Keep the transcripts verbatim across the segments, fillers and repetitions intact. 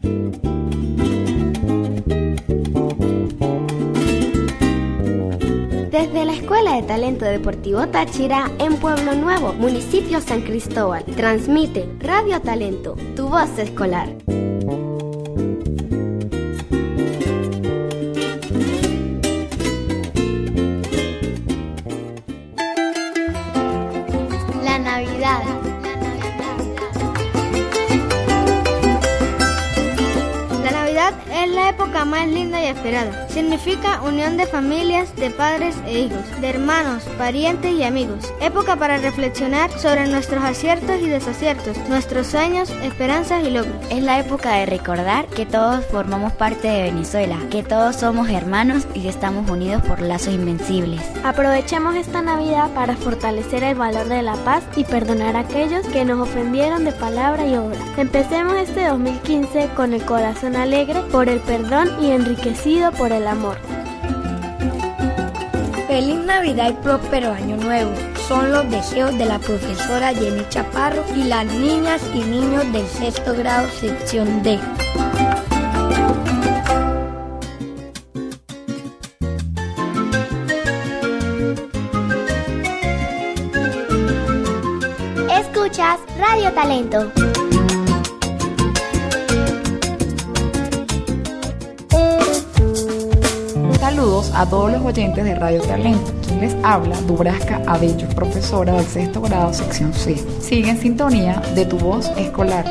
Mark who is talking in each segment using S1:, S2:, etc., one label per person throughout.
S1: Desde la Escuela de Talento Deportivo Táchira, en Pueblo Nuevo, municipio San Cristóbal, transmite Radio Talento, tu voz escolar. La Navidad.
S2: Es la época más linda y esperada. Significa unión de familias, de padres e hijos, de hermanos, parientes y amigos. Época para reflexionar sobre nuestros aciertos y desaciertos, nuestros sueños, esperanzas y logros.
S3: Es la época de recordar que todos formamos parte de Venezuela, que todos somos hermanos y que estamos unidos por lazos invencibles.
S4: Aprovechemos esta Navidad para fortalecer el valor de la paz y perdonar a aquellos que nos ofendieron de palabra y obra. Empecemos este dos mil quince con el corazón alegre por el perdón y enriquecido por el amor.
S5: Feliz Navidad y próspero Año Nuevo. Son los deseos de la profesora Jenny Chaparro y las niñas y niños del sexto grado sección D.
S1: Escuchas Radio Talento.
S6: Saludos a todos los oyentes de Radio Talento. Quien les habla, Dubrasca Abello, profesora del sexto grado sección C. Sigue en sintonía de tu voz escolar.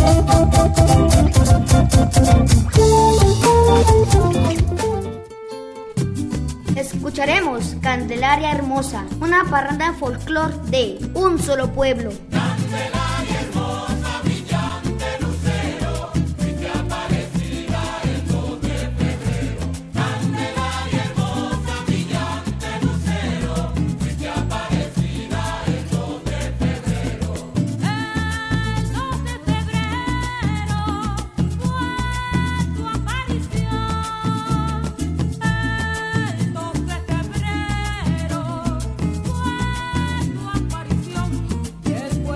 S2: Escucharemos Candelaria Hermosa, una parranda de folclore de un solo pueblo.
S7: Después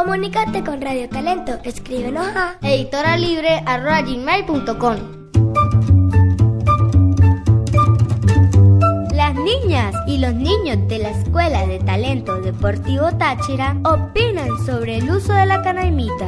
S7: Comunícate con Radio Talento. Escríbenos a
S2: editoralibre arroba gmail punto com.
S1: Las niñas y los niños de la Escuela de Talento Deportivo Táchira opinan sobre el uso de la canaimita.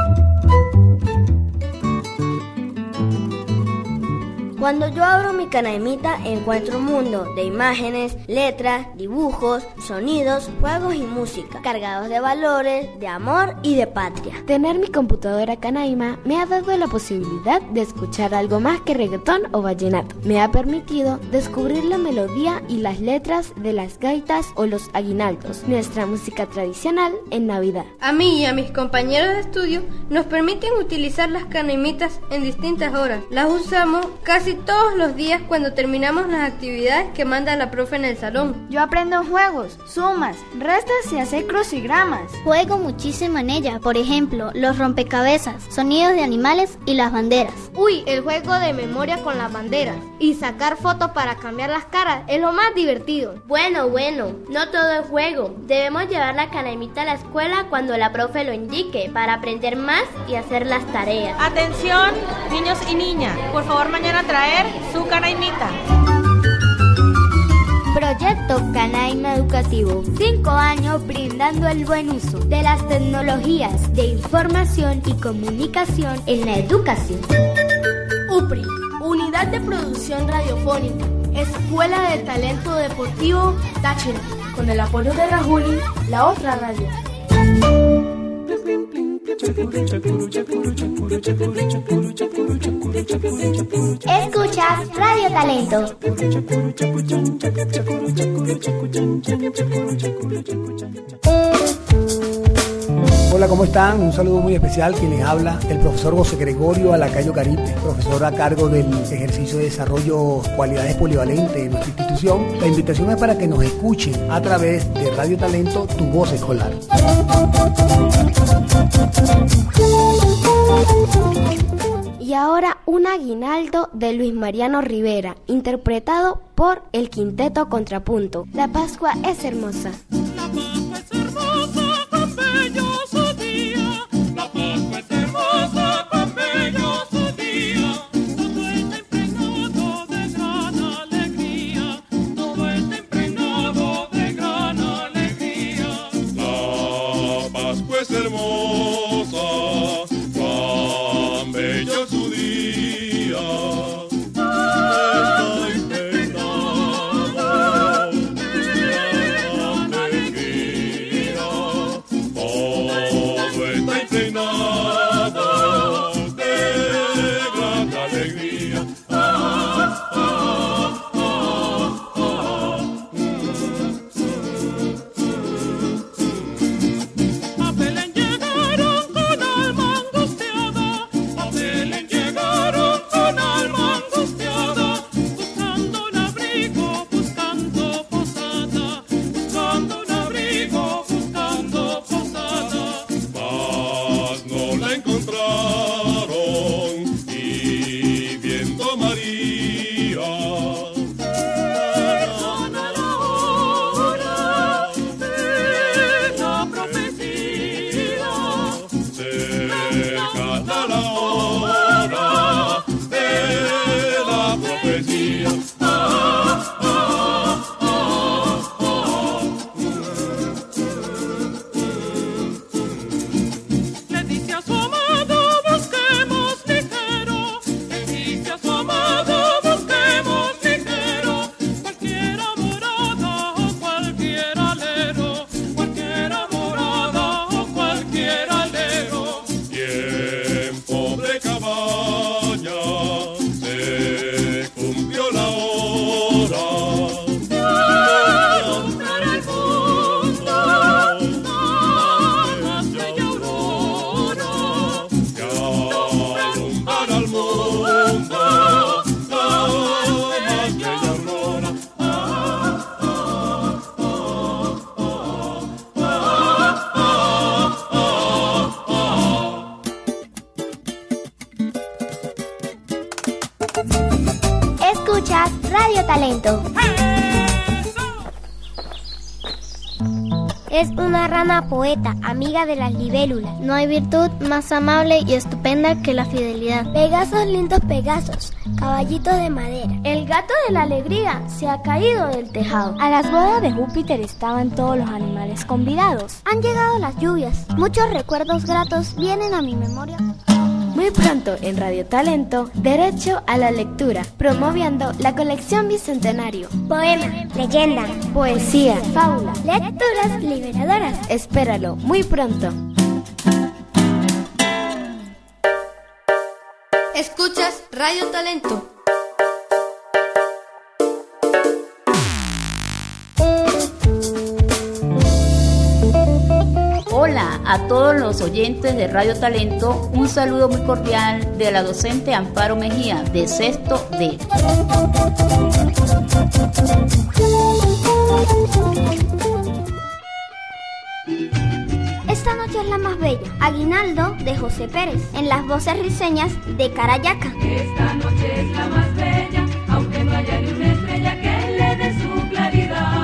S1: Cuando yo abro mi canaimita encuentro un mundo de imágenes, letras, dibujos, sonidos, juegos y música, cargados de valores, de amor y de patria.
S4: Tener mi computadora Canaima me ha dado la posibilidad de escuchar algo más que reggaetón o vallenato. Me ha permitido descubrir la melodía y las letras de las gaitas o los aguinaldos, nuestra música tradicional en Navidad.
S2: A mí y a mis compañeros de estudio nos permiten utilizar las canaimitas en distintas horas. Las usamos casi todos los días cuando terminamos las actividades que manda la profe en el salón.
S5: Yo aprendo juegos, sumas, restas y hacer crucigramas.
S8: Juego muchísimo en ella, por ejemplo, los rompecabezas, sonidos de animales y las banderas.
S2: Uy, el juego de memoria con las banderas y sacar fotos para cambiar las caras es lo más divertido.
S1: Bueno, bueno, no todo es juego. Debemos llevar la canaimita a la escuela cuando la profe lo indique para aprender más y hacer las tareas.
S9: Atención, niños y niñas, por favor mañana traer su canaimita.
S1: Proyecto Canaima Educativo. Cinco años brindando el buen uso de las tecnologías de información y comunicación en la educación.
S10: U P R I, Unidad de Producción Radiofónica, Escuela de Talento Deportivo Táchira, con el apoyo de Rajuli, la otra radio.
S8: Escuchas Radio Talento.
S11: Hola, ¿cómo están? Un saludo muy especial. Quien les habla, el profesor José Gregorio Alacayo Caripe, profesor a cargo del ejercicio de desarrollo cualidades polivalentes de nuestra institución. La invitación es para que nos escuchen a través de Radio Talento, tu voz escolar.
S4: Y ahora un aguinaldo de Luis Mariano Rivera, interpretado por el Quinteto Contrapunto. La Pascua es hermosa.
S12: La Pascua es hermosa, cuán bello su día. La Pascua es hermosa, cuán bello su día. Todo está impregnado de gran alegría. Todo está impregnado de gran alegría. La Pascua es hermosa, cuán bello su día. Está impregnado de gran alegría. Todo está impregnado de gran alegría. Ah, ah, ah, ah. A Belén llegaron con alma angustiada. A Belén llegaron con alma angustiada, buscando un abrigo, buscando posada, buscando un abrigo, buscando posada. Mas no la encontraron y viendo María, llegaron a la hora de la profecía. Cercana la hora de la profecía. Ah, ah, ah, ah. Le dice a su amado, busquemos ligero. Le dice a su amado, busquemos ligero. Cualquiera morada o cualquier alero. Cualquiera morada o cualquier alero. Tiempo de cabaña, se cumplió la hora de alumbrar al mundo con la estrella aurora. De alumbrar al mundo con la estrella aurora. Ah, ah, ah, ah, ah, ah, ah, ah.
S8: Escuchas Radio Talento.
S7: Es una rana poeta, amiga de las libélulas.
S8: No hay virtud más amable y estupenda que la fidelidad.
S7: Pegasos, lindos Pegasos, caballitos de madera.
S4: El gato de la alegría se ha caído del tejado.
S13: A las bodas de Júpiter estaban todos los animales convidados.
S8: Han llegado las lluvias. Muchos recuerdos gratos vienen a mi memoria.
S4: Muy pronto en Radio Talento, Derecho a la Lectura, promoviendo la colección Bicentenario.
S7: Poema, leyenda,
S4: poesía, fábula,
S7: lecturas liberadoras.
S4: Espéralo muy pronto.
S10: Escuchas Radio Talento.
S14: Hola a todos los oyentes de Radio Talento, un saludo muy cordial de la docente Amparo Mejía de sexto D.
S8: Esta noche es la más bella, Aguinaldo de José Pérez, en las voces risueñas de Carayaca.
S12: Esta noche es la más bella, aunque no haya ni una estrella que le dé su claridad.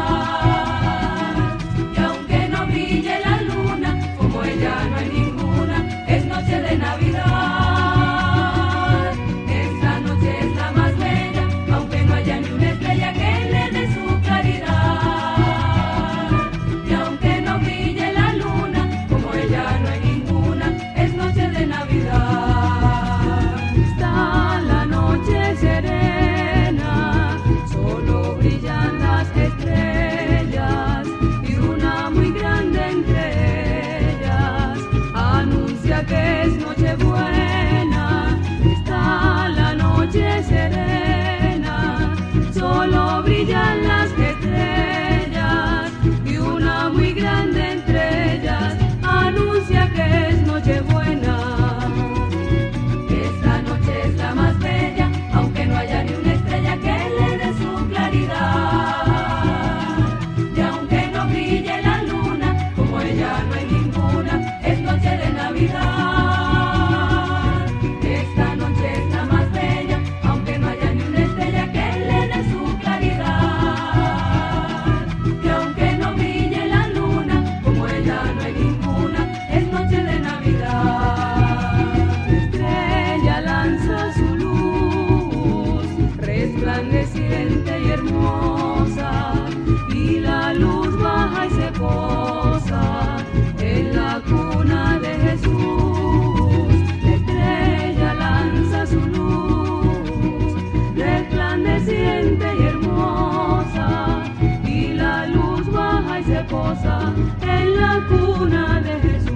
S12: Y aunque no brille la luna, como ella no hay ninguna, es noche de Navidad. Esta noche es la más bella, aunque no haya ni una estrella que le dé su claridad. Y aunque no brille la luna, como ella no hay ninguna, es noche de Navidad. Está la noche serena, solo brillan las estrellas, y una muy grande entre ellas anuncia que es Nochebuena. Está la noche serena, solo brillan las estrellas, y una muy grande entre ellas anuncia que es Nochebuena. Esta noche es la más bella, aunque no haya ni una estrella que le dé su claridad. Y aunque no brille la luna, como ella no hay ninguna, es noche de Navidad. Esta noche es la más bella, aunque no haya ni una estrella que le dé su claridad. Y aunque no brille la luna, como ella no hay ninguna, es noche de Navidad. Estrella lanza su luz, resplandeciente y hermosa, y la luz baja y se posa en la cuna de Jesús. La estrella lanza su luz, resplandeciente y hermosa, y la luz baja y se posa en la cuna de Jesús.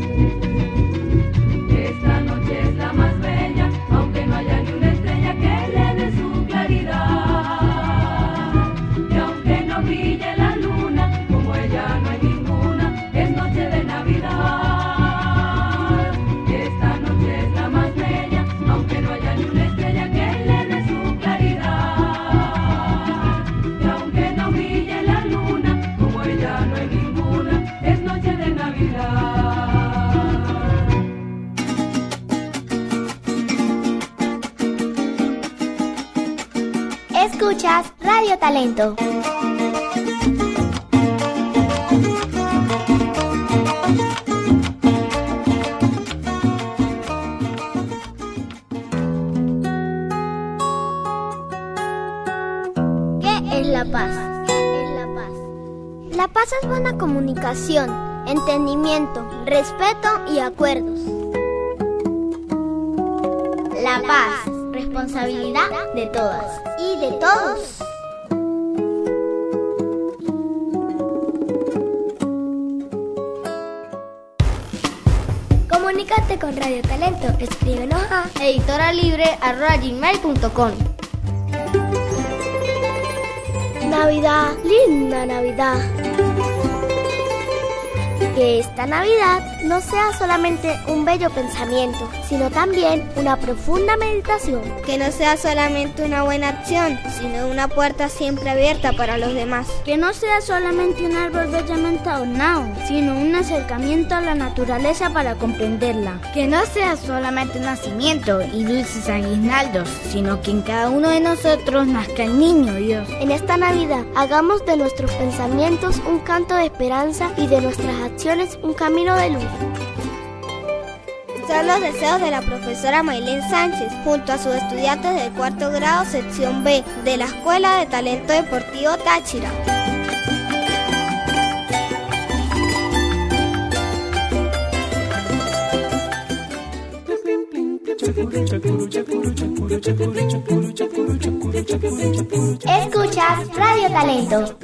S12: Esta noche es la más bella, aunque no haya ni una estrella que le dé su claridad. Y aunque no brille la luna, como ella no hay ninguna, es noche de Navidad. Esta noche es la más bella, aunque no haya ni una estrella que le dé su claridad. Y aunque no brille la luna, como ella no hay ninguna, es noche de Navidad.
S7: Escuchas Radio Talento.
S8: ¿Qué es la paz? ¿Qué es la paz? La paz es buena comunicación, entendimiento, respeto y acuerdos. La paz, responsabilidad de todas y de todos.
S7: Comunícate con Radio Talento. Escríbenos a
S8: editoralibre arroba gmail punto com.
S4: Navidad, linda Navidad.
S8: Que esta Navidad no sea solamente un bello pensamiento, sino también una profunda meditación.
S2: Que no sea solamente una buena acción, sino una puerta siempre abierta para los demás.
S13: Que no sea solamente un árbol bellamente adornado, sino un acercamiento a la naturaleza para comprenderla.
S3: Que no sea solamente un nacimiento y dulces aguinaldos, sino que en cada uno de nosotros nazca el niño Dios.
S8: En esta Navidad, hagamos de nuestros pensamientos un canto de esperanza y de nuestras acciones un camino de luz.
S2: Son los deseos de la profesora Maylén Sánchez, junto a sus estudiantes del cuarto grado, sección B, de la Escuela de Talento Deportivo Táchira.
S8: Escuchas Radio Talento.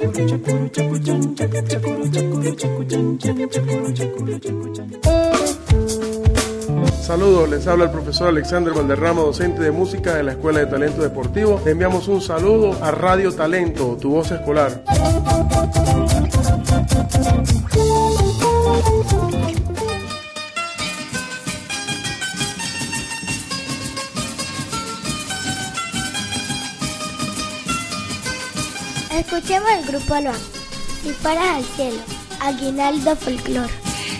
S15: Saludos, les habla el profesor Alexander Valderrama, docente de música de la Escuela de Talento Deportivo. Le enviamos un saludo a Radio Talento, tu voz escolar.
S8: Escuchemos el grupo Aloha. Disparas al cielo. Aguinaldo Folklore.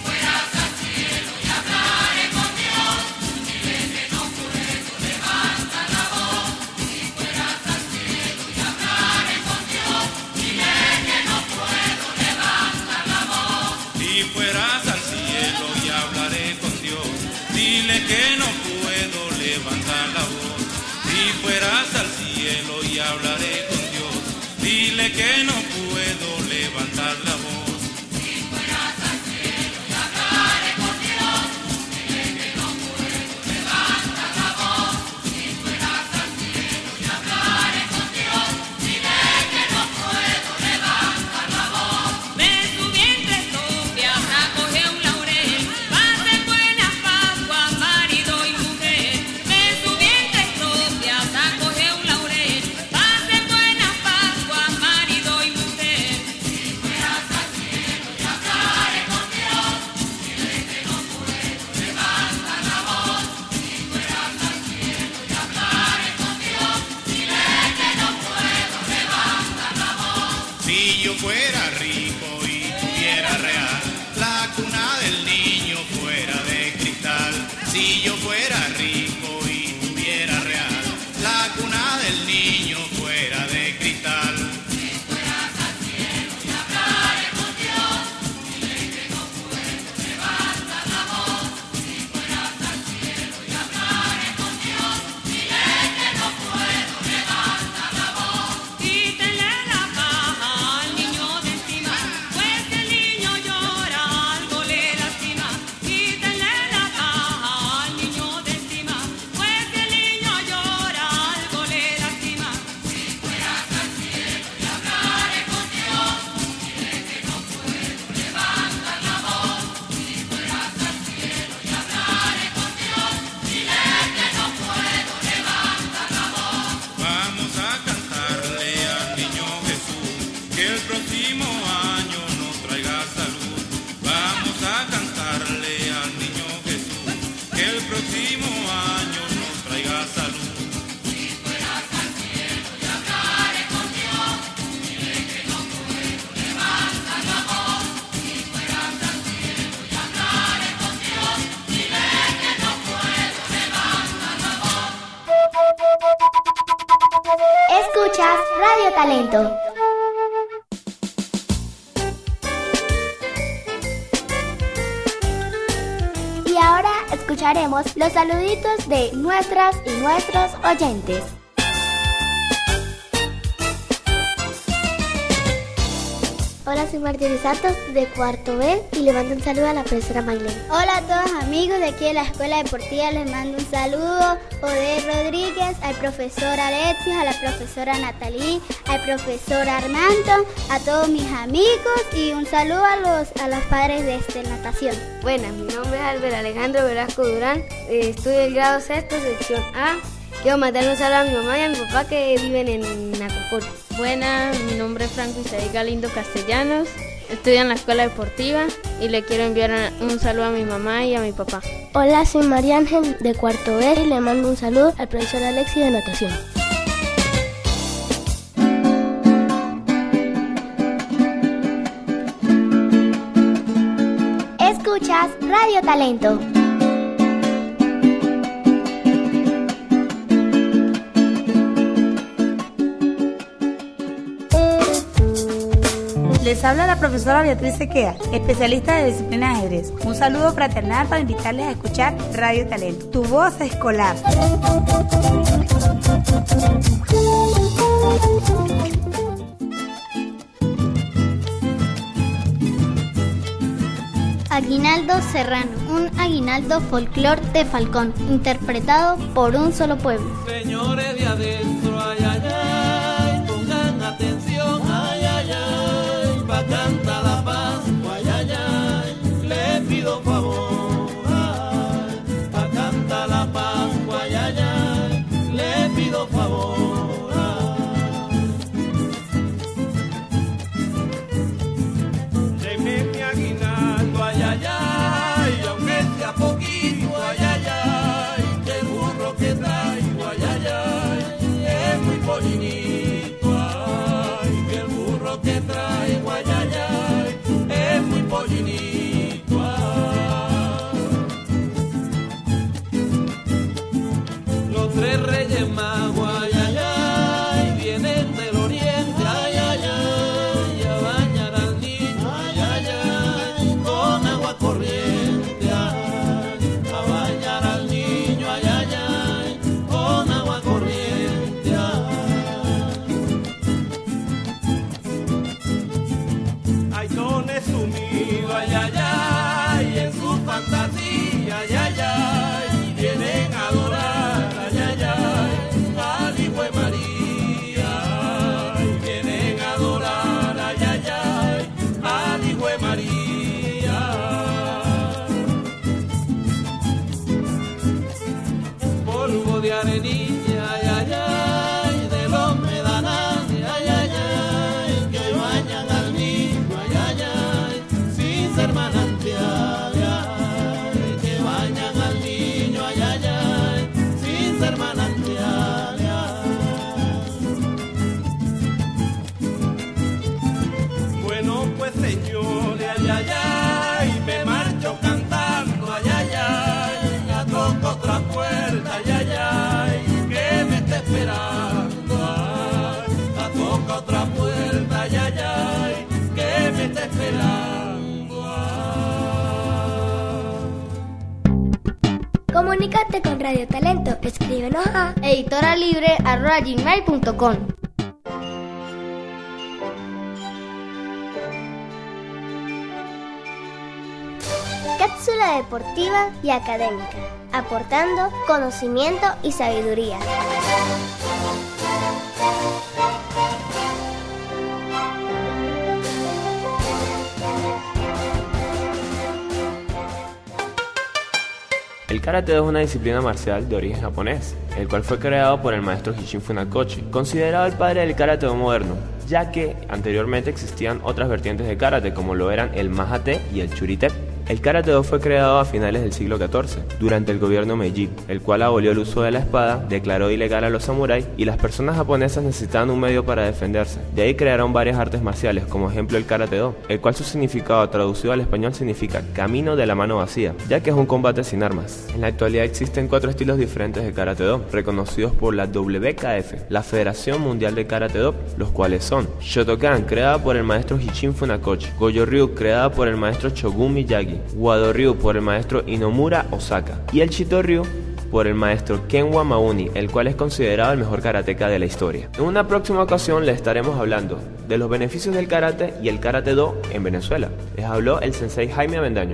S16: Que no puedo levantar la voz. Si fueras al cielo y hablaré con Dios, dile que no puedo levantar la voz. Si fueras al cielo y hablaré con Dios, dile que no puedo levantar la voz. Si fueras al cielo y hablaré con Dios, dile que no puedo levantar la voz.
S12: De su vientre Sofía recoge un laurel, pase buena Pascua, marido y mujer. De su vientre Sofía recoge un laurel, pase buena Pascua, marido y mujer. Si fueras al cielo y hablaré con Dios, dile que no puedo levantar la voz. Si fueras al cielo y hablaré con Dios, dile que no puedo levantar la voz.
S16: Si yo fuera rico y tuviera real, la cuna del niño fuera de cristal. Si yo fuera rico y tuviera real, la cuna del niño fuera de cristal.
S12: Si fueras al cielo y hablaré con Dios, dile que no puedo levantar la voz. Si fueras al cielo y hablaré con Dios, dile que no puedo levantar la voz. Quítenle la paja al niño de encima, pues el niño llora, algo le lastima. Quítenle la paja al niño de encima, pues el niño llora, algo le lastima. Si fueras al cielo y hablaré con Dios, dile que no puedo levantar la voz. Si fueras al cielo y hablaré con Dios, dile que no puedo levantar la voz.
S16: Vamos a cantarle al niño Jesús, que el próximo año nos traiga salud. Vamos a cantarle al niño Jesús, que el próximo año nos traiga salud.
S12: Si fueras al cielo y hablaré con Dios, dile que no puedo levantar la voz. Si fueras al cielo y hablaré con Dios, dile que no puedo levantar la voz.
S8: Escuchas Radio Talento. Y ahora escucharemos los saluditos de nuestras y nuestros oyentes. Hola, soy Marjorie Santos de cuarto B y le mando un saludo a la profesora Maylén.
S2: Hola a todos amigos de aquí de la Escuela Deportiva, les mando un saludo. Ode Rodríguez, al profesor Alexis, a la profesora Natalí, al profesor Armando, a todos mis amigos y un saludo a los, a los padres de este natación.
S17: Buenas, mi nombre es Albert Alejandro Velasco Durán, eh, estudio el grado sexto, sección A. Quiero mandarle un saludo a mi mamá y a mi papá que viven en Nacocoro.
S9: Buenas, mi nombre es Franco Isaí Galindo Castellanos,
S17: estudio en la escuela deportiva y le quiero enviar un saludo a mi mamá y a mi papá.
S4: Hola, soy María Ángel de cuarto B y le mando un saludo al profesor Alexi de natación.
S8: Escuchas Radio Talento.
S18: Les habla la profesora Beatriz Sequea, especialista de disciplina de ajedrez. Un saludo fraternal para invitarles a escuchar Radio Talento, tu voz escolar.
S8: Aguinaldo Serrano, un aguinaldo folclor de Falcón, interpretado por un solo pueblo.
S12: Señores de adentro, ay, ay, ay, pongan atención, ay, ay, ay, pa' cantar la paz, ay, ay, ay, le pido favor, ay, pa' cantar la paz, ay, ay, ay, le pido favor, ay. Deme mi aguinaldo, ay, ay, ay, aunque sea poquito, ay, ay, ay, que el burro que traigo, ay, ay, ay, es muy pollinito, ay, que el burro que traigo, ay, ay, ay, es muy pollinito, ay. Los tres reyes magos, ay, ay, ay, vienen del oriente, ay, ay, ay, a bañar al niño, ay, ay, ay, con agua corriente, ay, a bañar al niño, ay, ay, ay, con agua corriente, ay. Ay, dones sumidos, ay, ay, ay, en su fantasía, ay, ay, ay, vienen a adorar, ay, ay, ay, al Hijo de María, ay, vienen a adorar, ay, ay, ay, al Hijo de María. Polvo de arenilla, ay, ay, ay, de los medananes, ay, ay, ay, que bañan al niño, ay, ay, ay, sin ser manantial, ay, que bañan al niño, ay, ay, ay, sin ser manantial, ay. Bueno, pues señores, ay, ay, ay, me marcho cantando, ay, ay, ay, ya toco otra puerta, ay, ay, ay, que me está esperando, ay, ya toco otra puerta, ay, ay, ay, que me está esperando, ay.
S8: Comunícate con Radio Talento, escríbenos a
S17: editoralibre arroba gmail punto com.
S8: Cápsula deportiva y académica, aportando conocimiento y sabiduría.
S19: El karate es una disciplina marcial de origen japonés, el cual fue creado por el maestro Isshin Funakoshi, considerado el padre del karate moderno, ya que anteriormente existían otras vertientes de karate como lo eran el Mahate y el Churite. El Karate-Do fue creado a finales del siglo catorce, durante el gobierno Meiji, el cual abolió el uso de la espada, declaró ilegal a los samuráis y las personas japonesas necesitaban un medio para defenderse. De ahí crearon varias artes marciales, como ejemplo el Karate-Do, el cual su significado traducido al español significa camino de la mano vacía, ya que es un combate sin armas. En la actualidad existen cuatro estilos diferentes de Karate-Do, reconocidos por la W K F, la Federación Mundial de Karate-Do, los cuales son Shotokan, creada por el maestro Isshin Funakoshi, Gojo-Ryu, creada por el maestro Shogun Miyagi, Wado-Ryu por el maestro Inomura Osaka y el Chito-Ryu por el maestro Kenwa Mauni, el cual es considerado el mejor karateka de la historia. En una próxima ocasión les estaremos hablando de los beneficios del karate y el Karate-Do en Venezuela. Les habló el sensei Jaime Avendaño.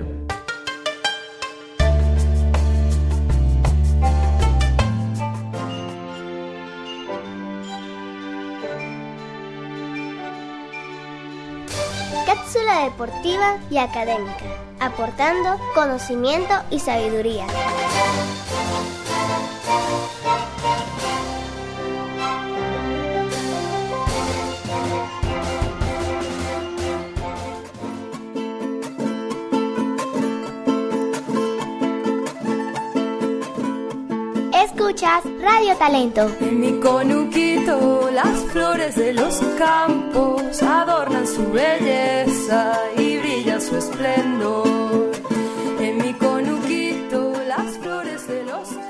S8: Cápsula deportiva y académica, aportando conocimiento y sabiduría. Escuchas Radio Talento.
S20: En mi conuquito las flores de los campos adornan su belleza y brilla su esplendor. En mi conuquito las flores de los campos.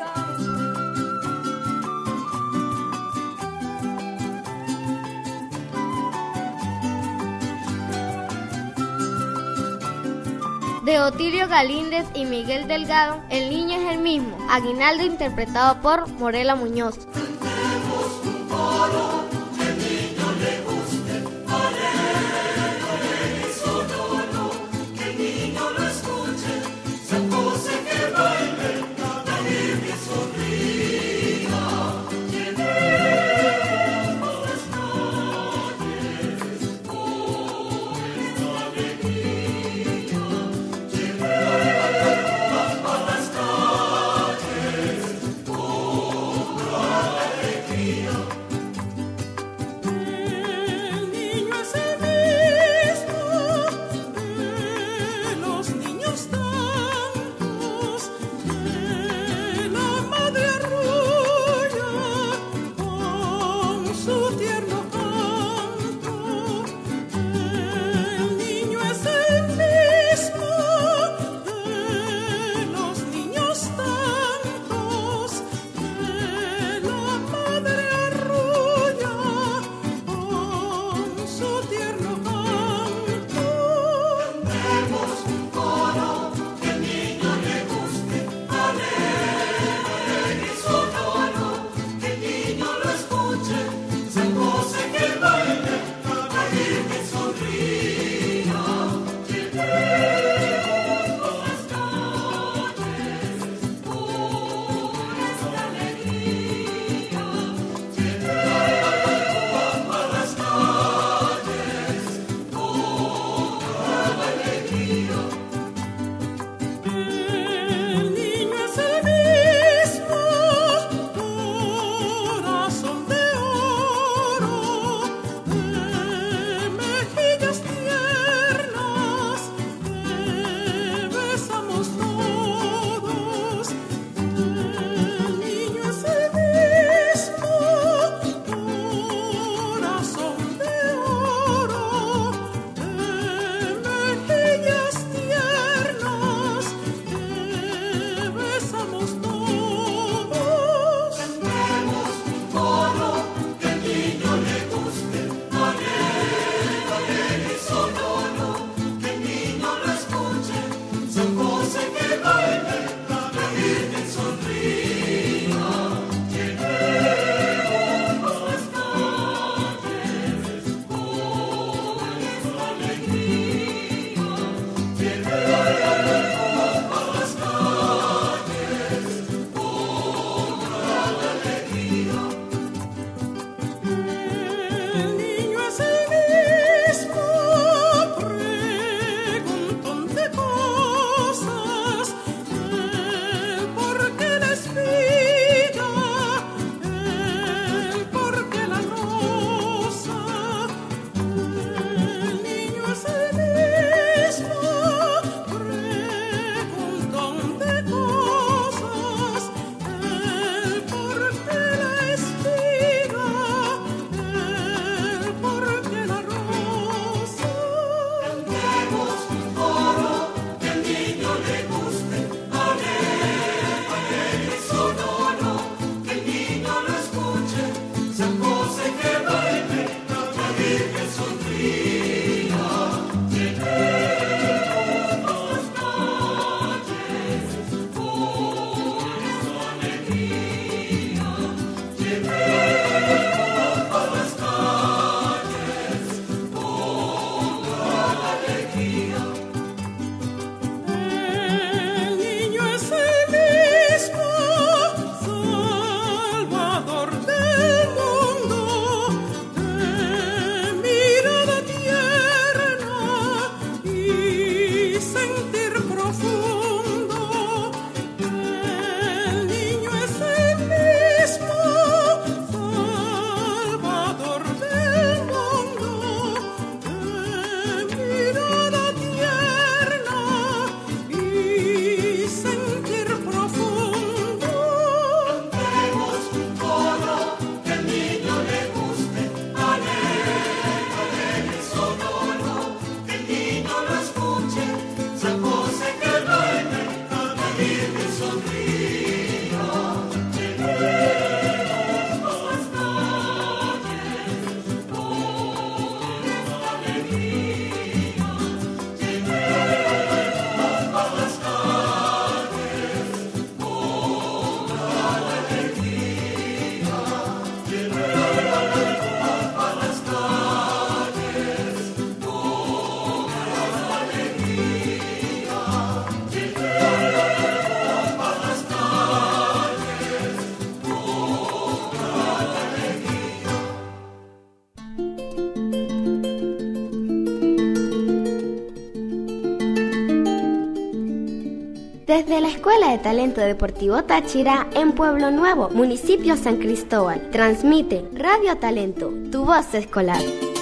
S2: De Otilio Galíndez y Miguel Delgado, El niño es el mismo. Aguinaldo interpretado por Morela Muñoz.
S21: Desde la Escuela de Talento Deportivo Táchira, en Pueblo Nuevo, municipio San Cristóbal, transmite Radio Talento, tu voz escolar.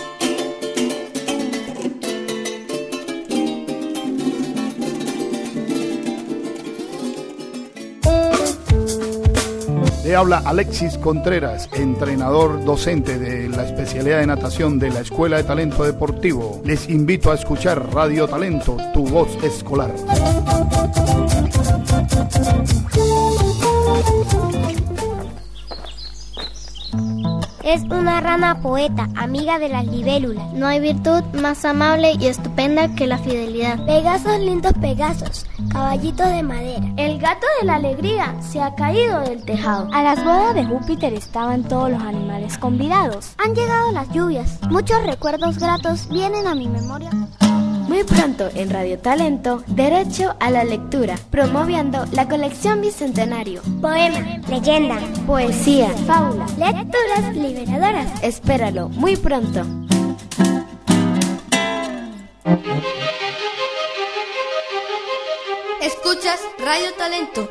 S22: Le habla Alexis Contreras, entrenador docente de la especialidad de natación de la Escuela de Talento Deportivo. Les invito a escuchar Radio Talento, tu voz escolar.
S8: Es una rana poeta, amiga de las libélulas. No hay virtud más amable y estupenda que la fidelidad. Pegasos, lindos Pegasos, caballitos de madera.
S13: El gato de la alegría se ha caído del tejado. A las bodas de Júpiter estaban todos los animales convidados.
S8: Han llegado las lluvias. Muchos recuerdos gratos vienen a mi memoria.
S21: Muy pronto en Radio Talento, Derecho a la Lectura, promoviendo la colección Bicentenario.
S8: Poema, leyenda,
S21: poesía,
S8: fábula, lecturas liberadoras.
S21: Espéralo muy pronto.
S10: Escuchas Radio Talento.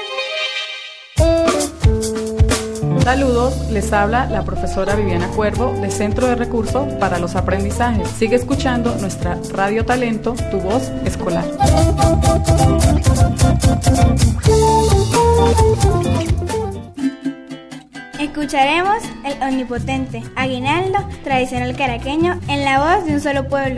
S6: Saludos, les habla la profesora Viviana Cuervo de Centro de Recursos para los Aprendizajes. Sigue escuchando nuestra Radio Talento, tu voz escolar.
S2: Escucharemos El Omnipotente, Aguinaldo, tradicional caraqueño, en la voz de un solo pueblo.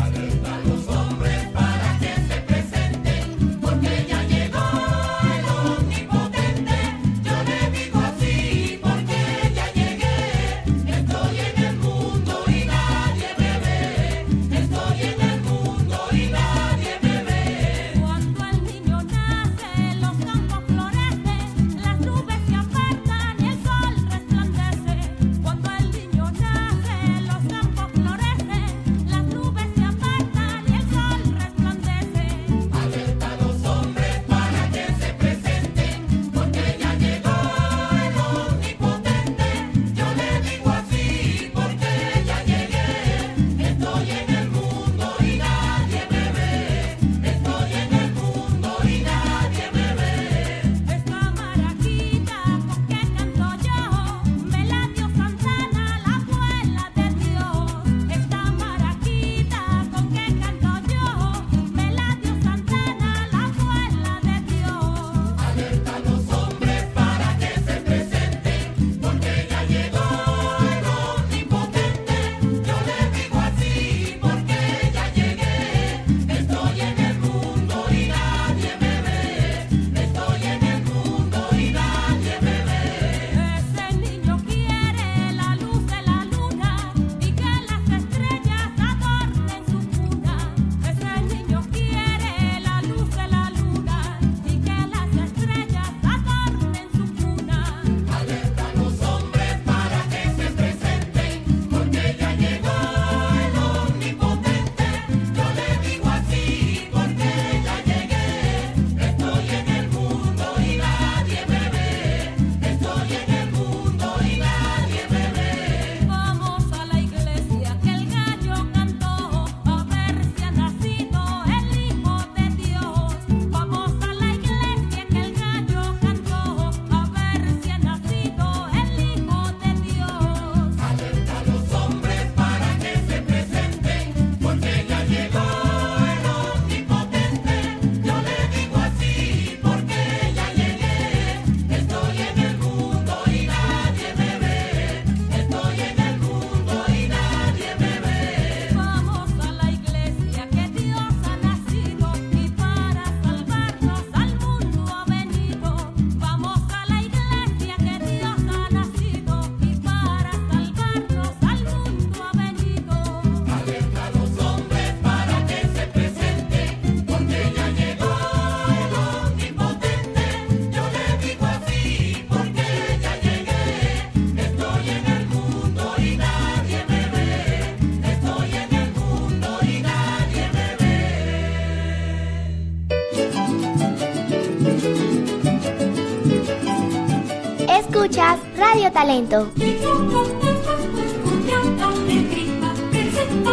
S8: Escuchas Radio Talento.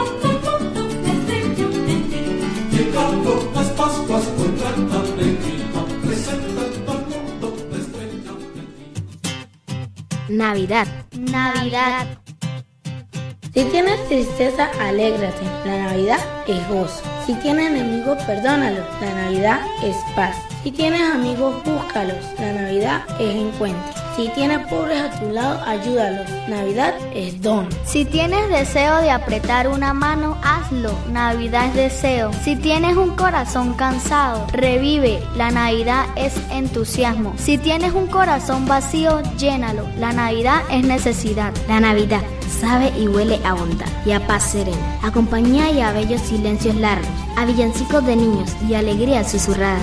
S12: Llegando las Pascuas con tanta alegría.
S21: Navidad.
S8: Navidad.
S1: Si tienes tristeza, alégrate. La Navidad es gozo. Si tienes enemigos, perdónalos. La Navidad es paz. Si tienes amigos, búscalos. La Navidad es encuentro. Si tienes pobres a tu lado, ayúdalos. Navidad es don.
S8: Si tienes deseo de apretar una mano, hazlo. Navidad es deseo. Si tienes un corazón cansado, revive. La Navidad es entusiasmo. Si tienes un corazón vacío, llénalo. La Navidad es necesidad.
S21: La Navidad sabe y huele a bondad y a paz serena. Acompaña y a bellos silencios largos, a villancicos de niños y alegrías susurradas.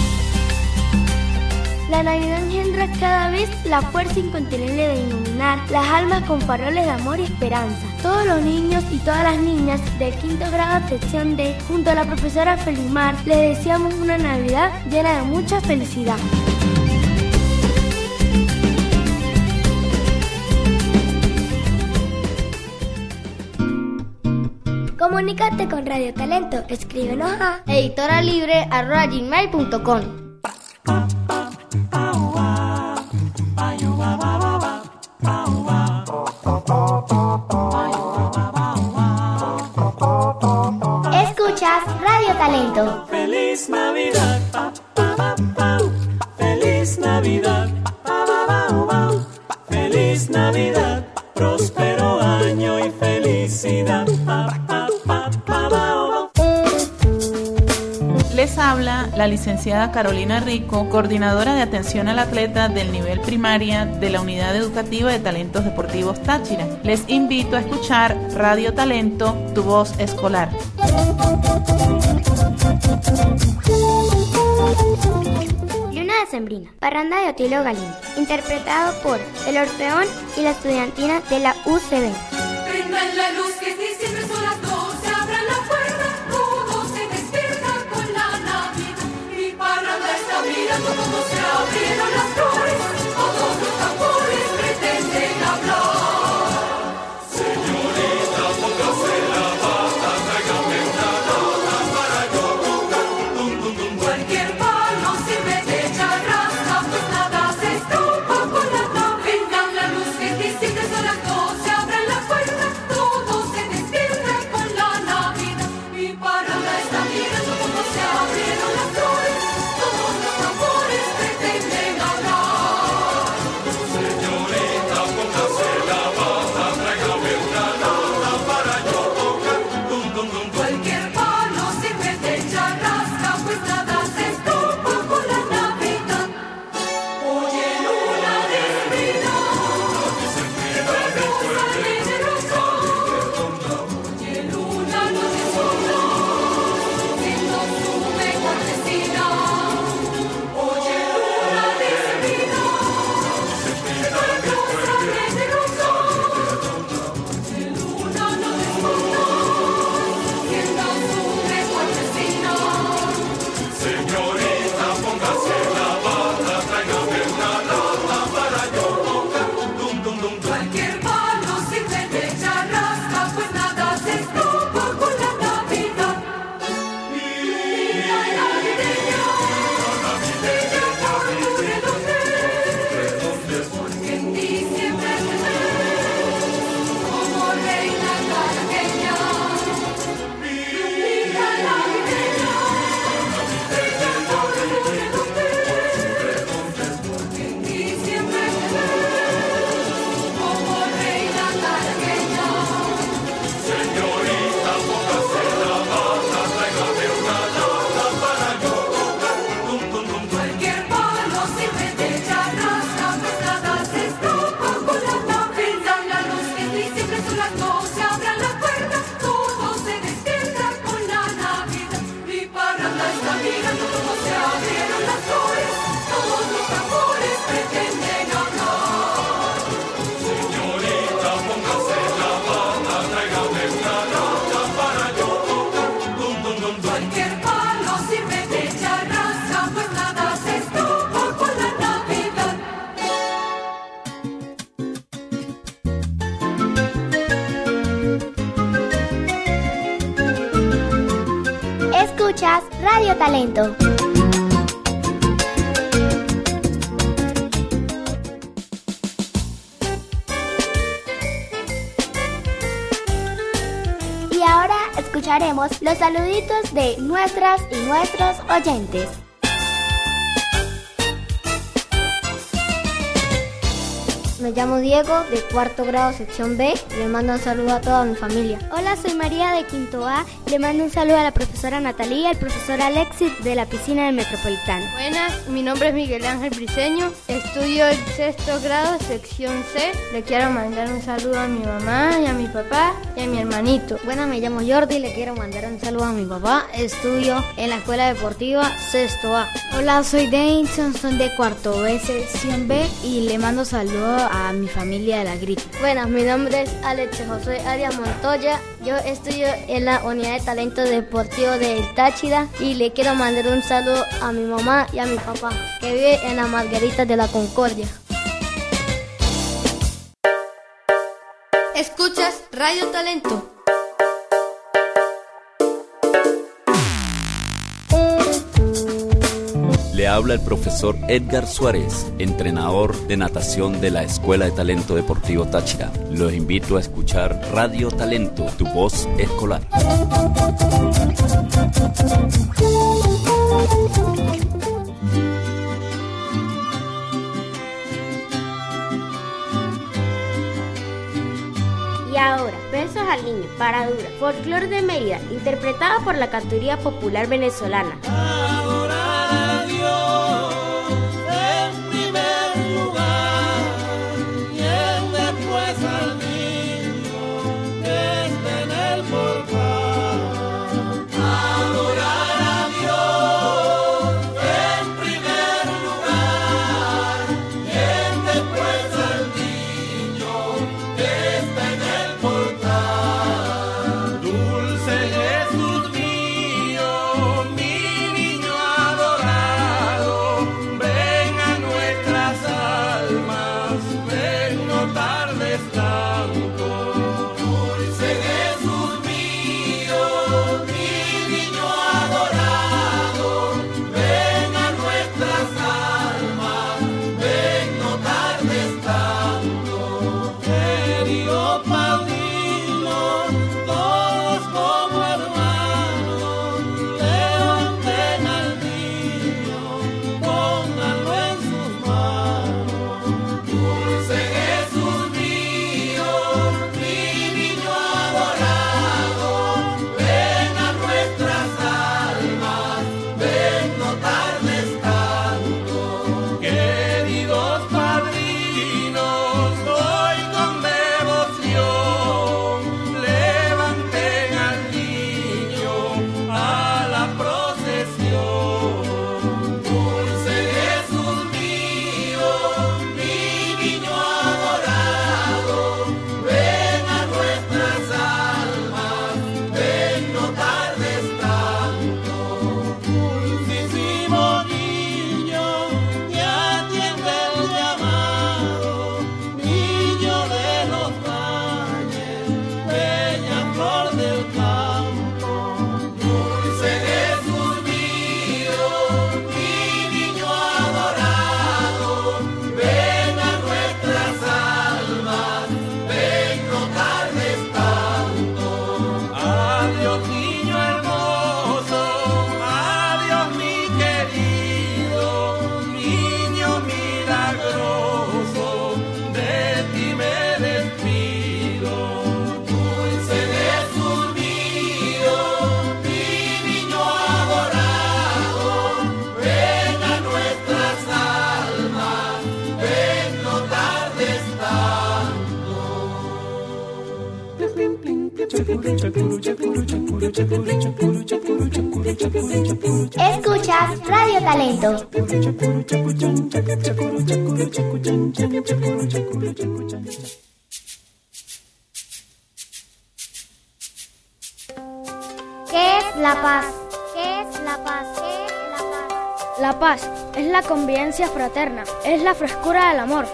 S4: La Navidad engendra cada vez la fuerza incontenible de iluminar las almas con faroles de amor y esperanza. Todos los niños y todas las niñas del quinto grado sección D, junto a la profesora Felimar, les deseamos una Navidad llena de mucha felicidad.
S8: Comunícate con Radio Talento. Escríbenos a
S2: editoralibre arroba gmail punto com.
S8: Escuchas Radio Talento.
S12: Feliz Navidad, pa, pa, pa, pa. Feliz Navidad, pa, pa, pa, pa. Feliz Navidad, próspero año y felicidad, pa, pa, pa, pa, pa.
S5: Les habla la licenciada Carolina Rico, coordinadora de atención al atleta del nivel primaria de la Unidad Educativa de Talentos Deportivos Táchira. Les invito a escuchar Radio Talento, tu voz escolar.
S8: Luna decembrina, parranda de Otilio Galindo, interpretado por el Orfeón y la estudiantina de la U C B.
S12: Prendan la luz que es diciembre, son las doce, abran la puerta, todos se despiertan con la Navidad. Mi parranda está mirando cómo se abrieron las flores, todos los tambores pretenden hablar. Señorita, póngase la bata, tráigame una nota para yo tocar. Dum, dum, dum. Cualquier palo sirve de charrasca, pues nada se estropa con la Navidad. Prendan la luz que es diciembre, son las doce, abran la puerta, todos se despiertan con la Navidad. Mi parranda está mirando cómo se abrieron las flores, todos los tambores pretenden hablar. Señorita, póngase la bata, tráigame una nota para yo tocar. Dum, dum, dum. Cualquier palo sirve de charrasca, pues nada se estropa con la Navidad. Oye, luna divina, oye, luna, no te escondas, siendo tu mejor vecina. Oye, luna divina, de rosa. Oye, luna, no te escondas, siendo tu mejor vecina. Señorita, póngase la bata, tráigame una nota para yo tocar. Dum, dum, dum. Cualquier palo sirve de charrasca, pues nada se estropa con la Navidad. Mira la navideña, la navideña por tu redondez, porque en diciembre te ves como reina caraqueña. Mira la navideña, la navideña por tu redondez, porque en diciembre te ves como reina caraqueña. Señorita, póngase la bata, tráigame una nota para yo tocar. Dum, dum, dum. Cualquier palo sirve de charrasca, pues nada se estropa con la Navidad. Prendan la luz que es diciembre, son las doce, abran la puerta, todos se despiertan con la Navidad. Mi parranda está mirando cómo se abrieron las flores, todos los tambores pretenden hablar. Señorita, póngase la bata, tráigame una nota para yo tocar. Dum, dum, dum. Cualquier palo sirve de charrasca, pues nada se estropa con la Navidad.
S8: Escuchas Radio Talento.
S21: escucharemos los saluditos de nuestras y nuestros oyentes.
S17: Me llamo Diego, de cuarto grado, sección B. Le mando un saludo a toda mi familia.
S13: Hola, soy María, de quinto A. Le mando un saludo a la profesora Natalia y al profesor Alexis de la piscina del Metropolitano.
S11: Buenas, mi nombre es Miguel Ángel Briceño. Estudio el sexto grado, sección C. Le quiero mandar un saludo a mi mamá y a mi papá y a mi hermanito.
S2: Buenas, me llamo Jordi. Le quiero mandar un saludo a mi papá. Estudio en la escuela deportiva sexto A.
S14: Hola, soy Davidson, soy de cuarto B, sección B. Y le mando saludos a mi familia de La Grita.
S17: Buenas, mi nombre es Alex José Arias Montoya. Yo estudio en la unidad de talento deportivo del Táchira y le quiero mandar un saludo a mi mamá y a mi papá, que vive en la Margarita de la Concordia.
S20: Escuchas Radio Talento.
S23: Le habla el profesor Edgar Suárez, entrenador de natación de la Escuela de Talento Deportivo Táchira. Los invito a escuchar Radio Talento, tu voz escolar.
S21: Y ahora, versos al niño, Paradura, folclor de Mérida, interpretado por la cantoría popular venezolana.
S12: En primer lugar, y en después al niño que está en el portal. Adorar a Dios en primer lugar, y en después al niño que está en el portal. Dulce Jesús mío, mi niño adorado, ven a nuestras almas, ven, no tardes tanto. Dulce Jesús mío, mi niño adorado, ven a nuestras almas, ven, no tardes tanto. Querido padrino, todos como hermanos, levanten al niño, pónganlo en sus manos. Dulce Jesús mío, mi niño adorado, ven a nuestras almas, ven, no tardes tanto. Queridos padrinos, hoy con devoción, levanten al niño a la procesión. Dulce Jesús mío, mi niño adorado, ven a nuestras almas, ven, no tardes tanto. Dulcísimo niño, que atiende el llamado, niño de los valles, bella flor del campo. Dulce Jesús mío, mi niño adorado, ven a nuestras almas, ven, no tardes tanto. Adiós niño hermoso, adiós mi querido, niño milagroso, de ti me despido. Dulce Jesús mío, mi niño adorado, ven a nuestras almas, ven, no tardes tanto.
S21: Escuchas Radio Talento.
S13: ¿Qué es la paz? ¿Qué es la paz? ¿Qué es la paz?
S2: La paz es la convivencia fraterna, es la frescura del amor.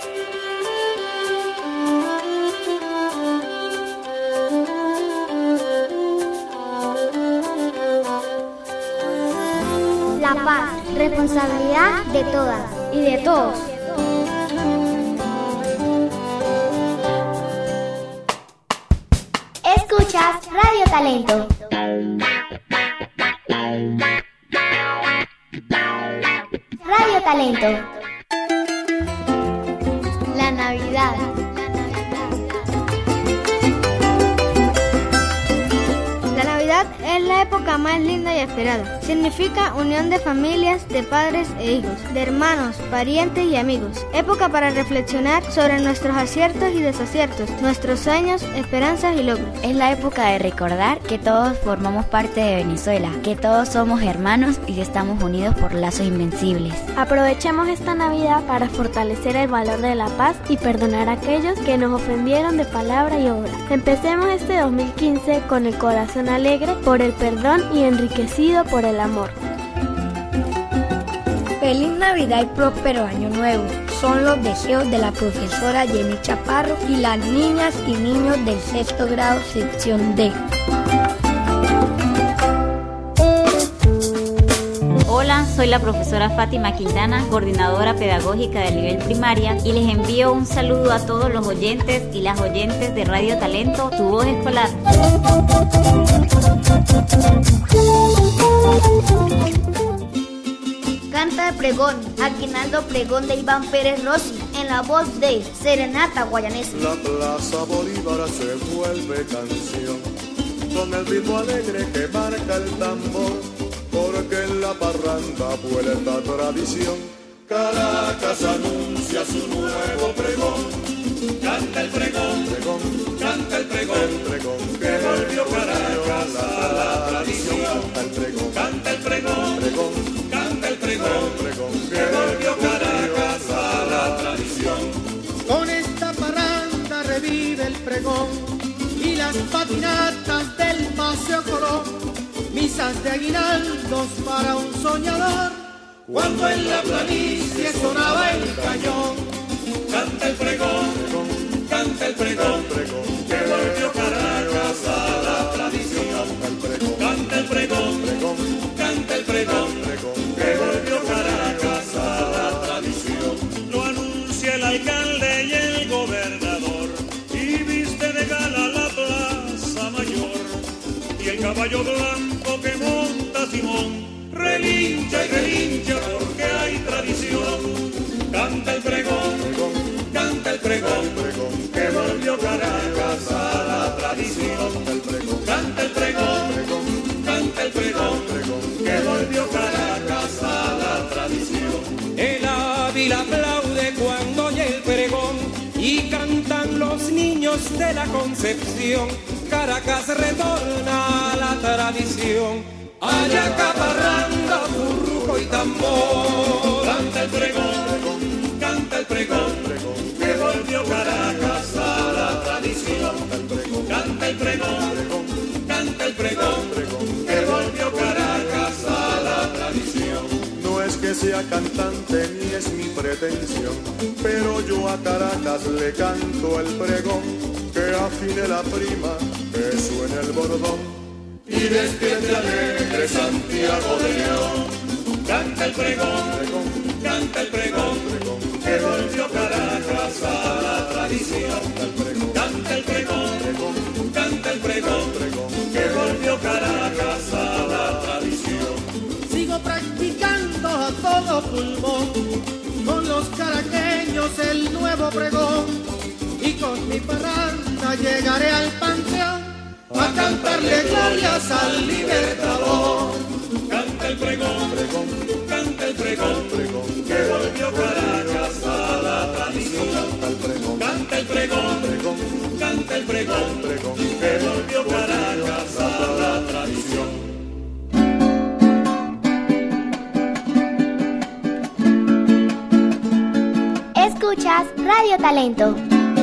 S13: La paz, responsabilidad de todas
S2: y de todos.
S21: Escuchas Radio Talento. Talento.
S8: La Navidad.
S2: La Navidad es la época más linda y esperada. Significa unión de familias, de padres e hijos, de hermanos, parientes y amigos. Época para reflexionar sobre nuestros aciertos y desaciertos, nuestros sueños, esperanzas y logros.
S14: Es la época de recordar que todos formamos parte de Venezuela, que todos somos hermanos y que estamos unidos por lazos invencibles.
S4: Aprovechemos esta Navidad para fortalecer el valor de la paz y perdonar a aquellos que nos ofendieron de palabra y obra. Empecemos este dos mil quince con el corazón alegre por el perdón y enriquecido por el amor.
S3: Feliz Navidad y próspero Año Nuevo. Son los deseos de la profesora Jenny Chaparro y las niñas y niños del sexto grado sección D.
S7: Hola, soy la profesora Fátima Quintana, coordinadora pedagógica del nivel primaria, y les envío un saludo a todos los oyentes y las oyentes de Radio Talento, tu voz escolar.
S8: Canta el pregón, Aguinaldo Pregón de Iván Pérez Rossi, en la voz de Serenata Guayanesa.
S15: La Plaza Bolívar se vuelve canción, con el ritmo alegre que marca el tambor, porque en la parranda vuelta tradición. Caracas anuncia su nuevo pregón. Canta el pregón, pregón, canta el pregón, el pregón que volvió Caracas a la tradición. El pregón, canta el pregón, pregón, canta el pregón, pregón que volvió Caracas a la tradición.
S24: Con esta parranda revive el pregón y las patinatas del Paseo Colón, misas de aguinaldos para un soñador, cuando en la planicie sonaba el cañón.
S15: Canta el pregón, pregón, canta el pregón, pregón que volvió Caracas a la tradición. Canta el pregón, pregón, canta el pregón, pregón que volvió Caracas a la tradición.
S12: Lo anuncia el alcalde y el gobernador, y viste de gala la plaza mayor, y el caballo blanco que monta Simón relincha y relincha porque hay tradición. Canta el pregón, pregón, canta el pregón, pregón que volvió Caracas a la tradición. Canta el pregón, pregón, canta el pregón, pregón que volvió Caracas a la tradición.
S25: El Ávila aplaude cuando oye el pregón y cantan los niños de la Concepción. Caracas retorna a la tradición. Allá caparranda, burruco y tambor.
S15: Canta el pregón, pregón, canta el pregón, pregón que volvió Caracas a la tradición. Canta el pregón, pregón, canta el pregón, pregón que volvió Caracas a la tradición. No es que sea cantante ni es mi pretensión, pero yo a Caracas le canto el pregón, que afine la prima, que suene el bordón y despierte alegre Santiago de León. Canta el pregón, pregón, canta el pregón, pregón que volvió Caracas a la tradición. Canta el pregón, pregón, canta el pregón, pregón que volvió Caracas a la tradición.
S24: Sigo practicando a todo pulmón, con los caraqueños el nuevo pregón, y con mi parranda llegaré al panteón a cantarle glorias al Libertador.
S15: Canta el pregón, pregón, canta el pregón, pregón que volvió Caracas a la tradición. Canta el pregón, pregón, canta el pregón, pregón que volvió Caracas a la tradición.
S21: Escuchas Radio Talento.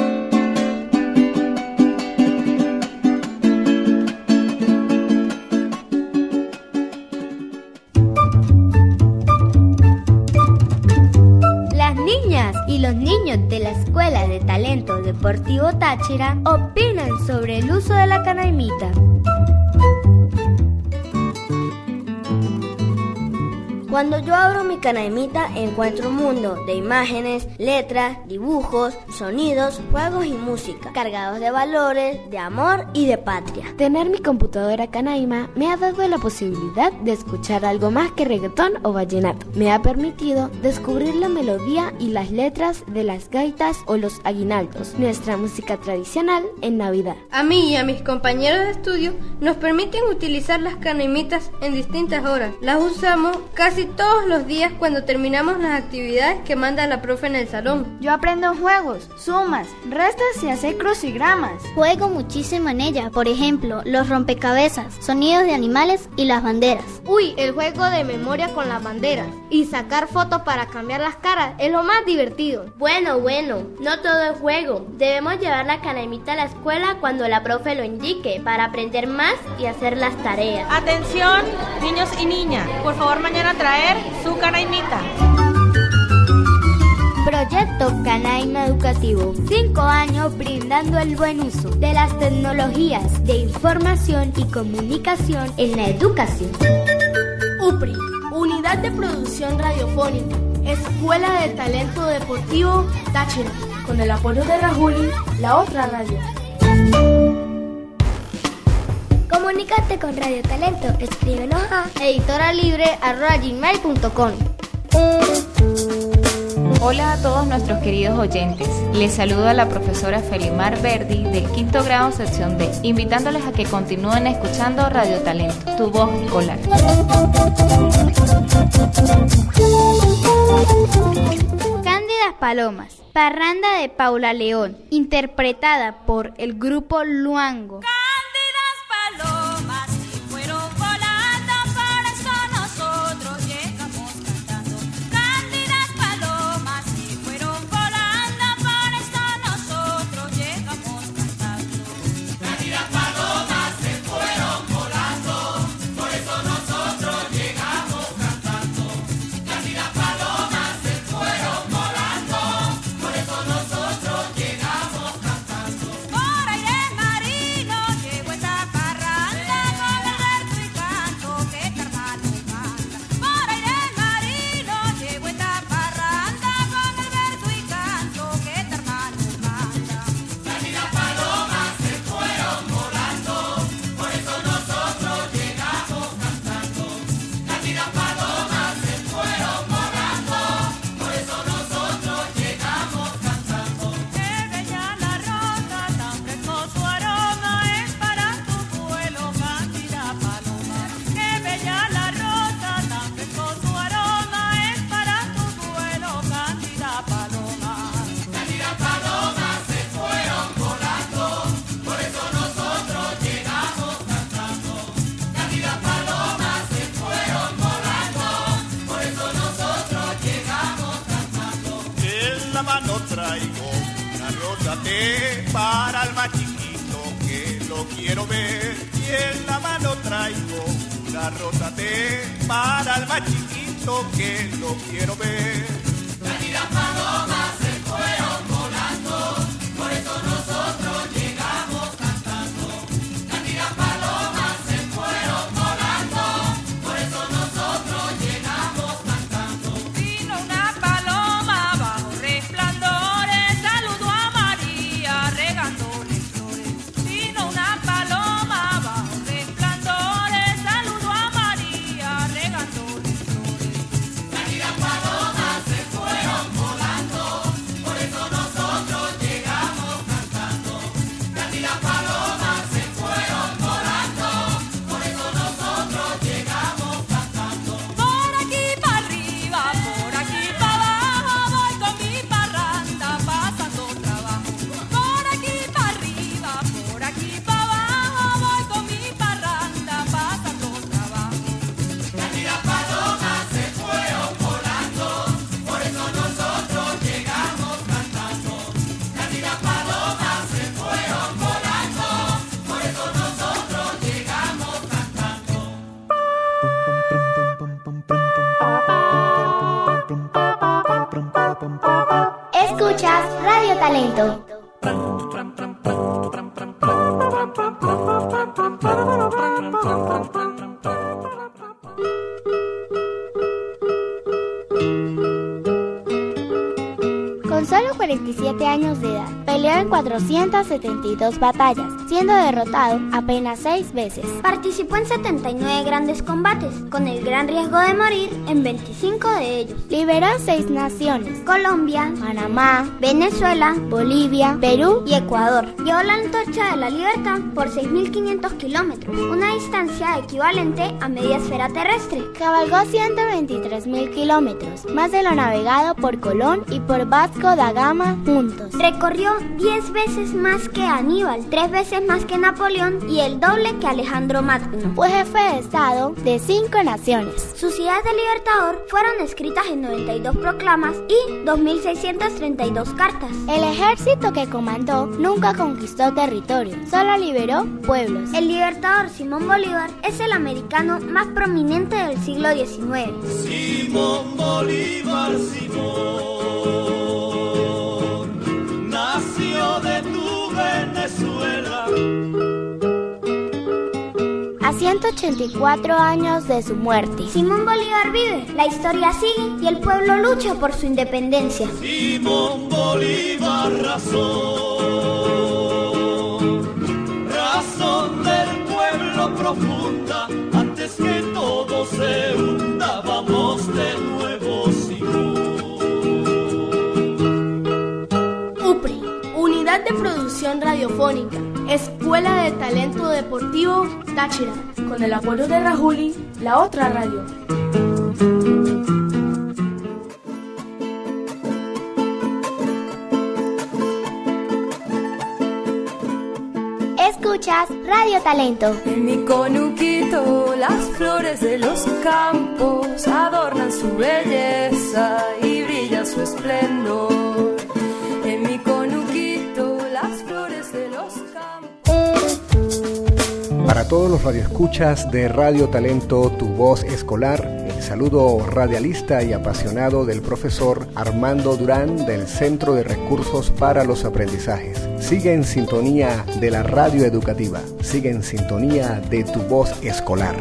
S8: Y los niños de la Escuela de Talento Deportivo Táchira opinan sobre el uso de la canaimita.
S9: Cuando yo abro mi canaimita encuentro un mundo de imágenes, letras, dibujos, sonidos, juegos y música, cargados de valores, de amor y de patria.
S16: Tener mi computadora Canaima me ha dado la posibilidad de escuchar algo más que reggaetón o vallenato. Me ha permitido descubrir la melodía y las letras de las gaitas o los aguinaldos, nuestra música tradicional en Navidad.
S11: A mí y a mis compañeros de estudio nos permiten utilizar las canaimitas en distintas horas. Las usamos casi todos los días cuando terminamos las actividades que manda la profe en el salón.
S2: Yo aprendo juegos, sumas, restas y hacer crucigramas.
S8: Juego muchísimo en ella, por ejemplo, los rompecabezas, sonidos de animales y las banderas.
S10: Uy, el juego de memoria con las banderas y sacar fotos para cambiar las caras es lo más divertido.
S21: Bueno, bueno, no todo es juego. Debemos llevar la canaimita a la escuela cuando la profe lo indique para aprender más y hacer las tareas.
S18: Atención, niños y niñas, por favor mañana traer su canaimita.
S21: Proyecto Canaima Educativo. Cinco años brindando el buen uso de las tecnologías de información y comunicación en la educación.
S10: U P R I, Unidad de Producción Radiofónica, Escuela de Talento Deportivo Táchira, con el apoyo de Rajuli, la otra radio.
S21: Comunícate con Radio Talento, escríbenos a
S10: editoralibre arroba gmail punto com.
S6: Hola a todos nuestros queridos oyentes. Les saluda la profesora Felimar Verdi del quinto grado sección D, invitándoles a que continúen escuchando Radio Talento, tu voz escolar.
S2: Cándidas Palomas, parranda de Paula León, interpretada por el grupo Luango.
S19: Para el más chiquito que lo quiero ver, y en la mano traigo una rosa de para el más chiquito que lo quiero ver.
S12: Cándidas palomas se fueron volando, por eso nosotros llegamos cantando. Cándidas palomas se fueron volando, por eso nosotros llegamos cantando.
S18: Vino una paloma bajo resplandores, saludó a María regándole flores. Vino una paloma bajo resplandores, saludó a María regándole flores.
S12: Cándidas palomas se fueron volando, por eso nosotros llegamos cantando. Cándidas palomas se fueron volando, por eso nosotros llegamos cantando.
S18: Por aquí para arriba, por aquí para abajo, voy con mi parranda pasando trabajo. Por aquí para arriba, por aquí para abajo, voy con mi parranda pasando trabajo.
S12: Cándidas palomas se fueron volando, por eso nosotros llegamos cantando. Cándidas palomas se fueron volando, por eso nosotros llegamos cantando.
S21: Escuchas Radio Talento. Con solo cuarenta y siete años de edad, peleó en cuatrocientas setenta y dos batallas, siendo derrotado apenas seis veces.
S13: Participó en setenta y nueve grandes combates, con el gran riesgo de morir en veinticinco de ellos.
S21: Liberó seis naciones:
S13: Colombia,
S21: Panamá,
S13: Venezuela,
S21: Bolivia,
S13: Perú y Ecuador. Llevó la antorcha de la libertad por seis mil quinientos kilómetros, una distancia equivalente a media esfera terrestre.
S21: Cabalgó ciento veintitrés mil kilómetros, más de lo navegado por Colón y por Vasco da Gama juntos.
S13: Recorrió diez veces más que Aníbal, tres veces más que Napoleón y el doble que Alejandro Magno.
S21: Fue jefe de Estado de cinco naciones.
S13: Sus ideas de libertador fueron escritas en noventa y dos proclamas y dos mil seiscientas treinta y dos cartas.
S21: El ejército que comandó nunca conquistó territorio, solo liberó pueblos.
S13: El libertador Simón Bolívar es el americano más prominente del siglo diecinueve.
S15: Simón Bolívar, Simón, nació de tu Venezuela.
S21: A ciento ochenta y cuatro años de su muerte,
S13: Simón Bolívar vive, la historia sigue y el pueblo lucha por su independencia.
S15: Simón Bolívar, razón, razón del pueblo profunda, antes que todo se hunda, vamos de nuevo, Simón.
S10: U P R I, Unidad de Producción Radiofónica, Escuela de Talento Deportivo Táchira, con el apoyo de Rajuli, la otra radio.
S21: Escuchas Radio Talento.
S18: En mi conuquito las flores de los campos adornan su belleza y brilla su esplendor. En mi conuquito las flores de los campos.
S1: Para todos los radioescuchas de Radio Talento, tu voz escolar, el saludo radialista y apasionado del profesor Armando Durán del Centro de Recursos para los Aprendizajes. Sigue en sintonía de la radio educativa, sigue en sintonía de tu voz escolar.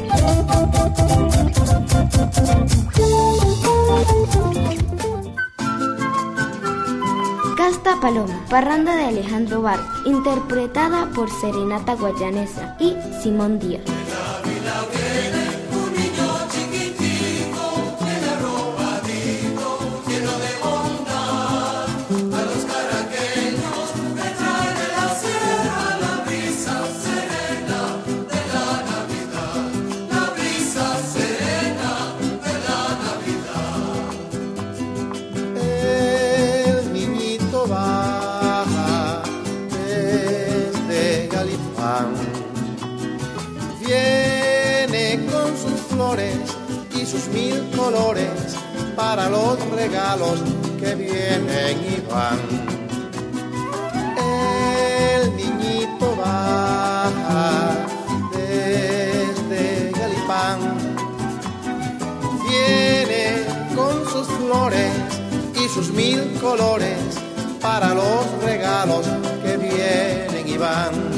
S16: Casta Paloma, parranda de Alejandro Vargas, interpretada por Serenata Guayanesa y Simón Díaz.
S24: Viene con sus flores y sus mil colores para los regalos que vienen y van. El niñito baja desde Galipán, viene con sus flores y sus mil colores para los regalos que vienen y van.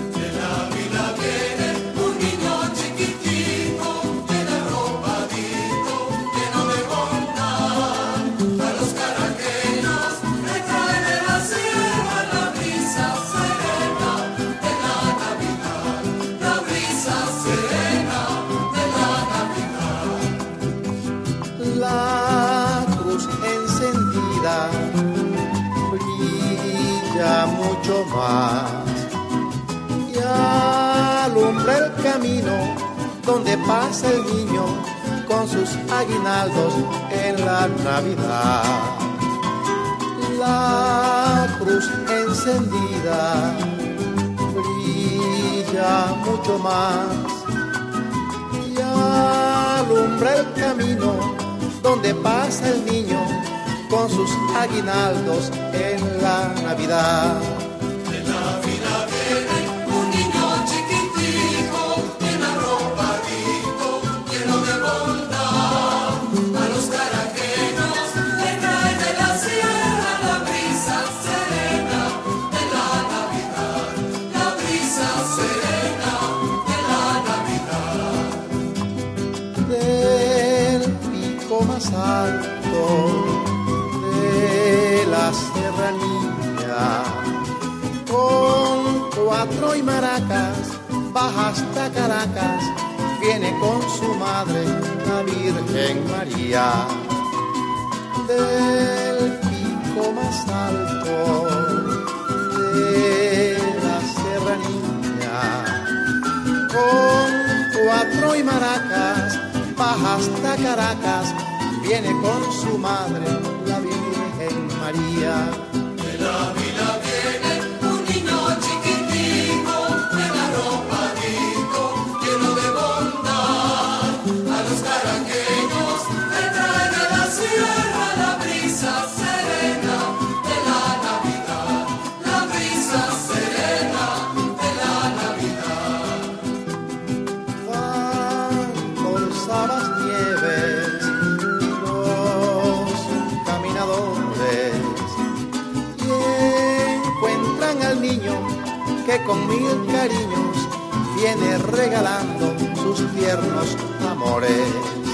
S24: Mucho más y alumbra el camino donde pasa el niño con sus aguinaldos en la Navidad. La cruz encendida brilla mucho más y alumbra el camino donde pasa el niño con sus aguinaldos en la Navidad.
S15: De Navidad viene un niño chiquitico, bien arropadito, lleno de bondad. A los caraqueños le trae de la sierra la brisa serena de la Navidad, la brisa serena de la Navidad.
S24: Del pico más alto de la
S5: la serranía. Con cuatro y maracas baja hasta Caracas, viene con su madre la Virgen María. Del pico más alto de la serranía, con cuatro y maracas baja hasta Caracas, viene con su madre la Virgen María.
S15: De la vila viene un niño chiquitico, bien arropadito, lleno de bondad. A los caraqueños le trae de la sierra la brisa serena de la Navidad, la brisa serena de la Navidad.
S5: Van por sabas nieves los caminadores y encuentran al niño que con mil cariños viene regalando sus tiernos amores.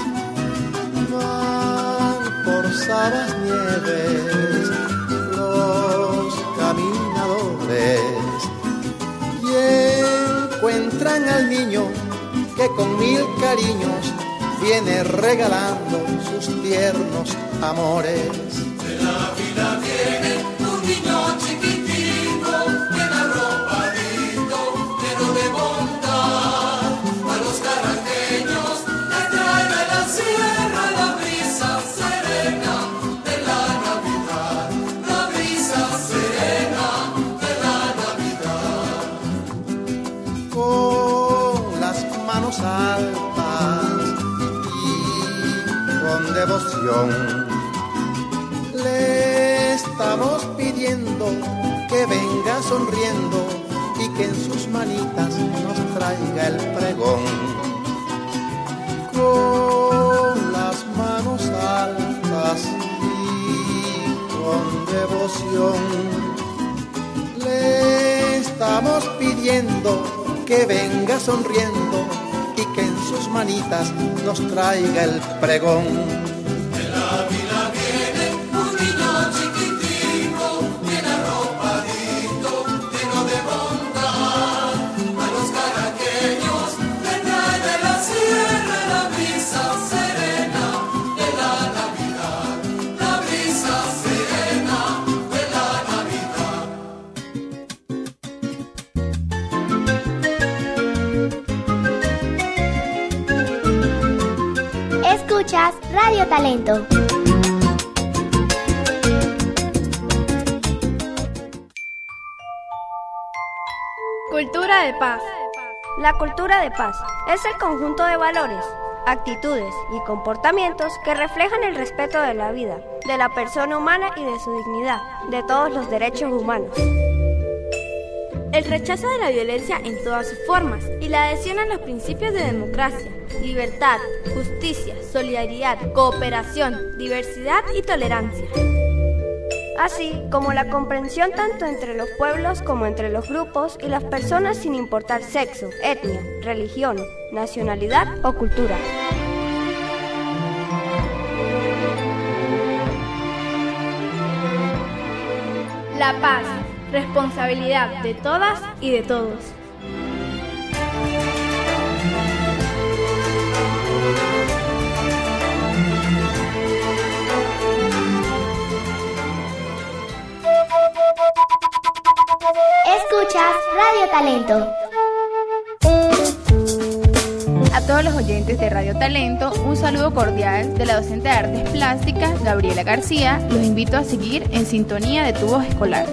S5: Van por sabas nieves los caminadores y encuentran al niño que con mil cariños viene regalando sus tiernos amores.
S15: De la vila viene un niño chiquitico, bien arropadito, lleno de bondad. A los caraqueños le trae de la sierra la brisa serena de la Navidad, la brisa serena de la Navidad.
S5: Con las manos altas y con devoción le estamos pidiendo que venga sonriendo y que en sus manitas nos traiga el pregón. Con las manos altas y con devoción le estamos pidiendo que venga sonriendo y que en sus manitas nos traiga el pregón.
S15: De la vila viene un niño chiquitico, bien arropadito, lleno de bondad. A los caraqueños le trae de la sierra la brisa serena de la Navidad, la brisa serena de la Navidad.
S21: Escuchas Radio Talento.
S11: Cultura de paz.
S17: La cultura de paz es el conjunto de valores, actitudes y comportamientos que reflejan el respeto de la vida, de la persona humana y de su dignidad, de todos los derechos humanos.
S11: El rechazo de la violencia en todas sus formas y la adhesión a los principios de democracia, libertad, justicia, solidaridad, cooperación, diversidad y tolerancia.
S17: Así como la comprensión tanto entre los pueblos como entre los grupos y las personas sin importar sexo, etnia, religión, nacionalidad o cultura.
S11: La paz, responsabilidad de todas y de todos.
S21: Escuchas Radio Talento.
S20: A todos los oyentes de Radio Talento, un saludo cordial de la docente de Artes Plásticas, Gabriela García. Los invito a seguir en sintonía de Tu Voz Escolar.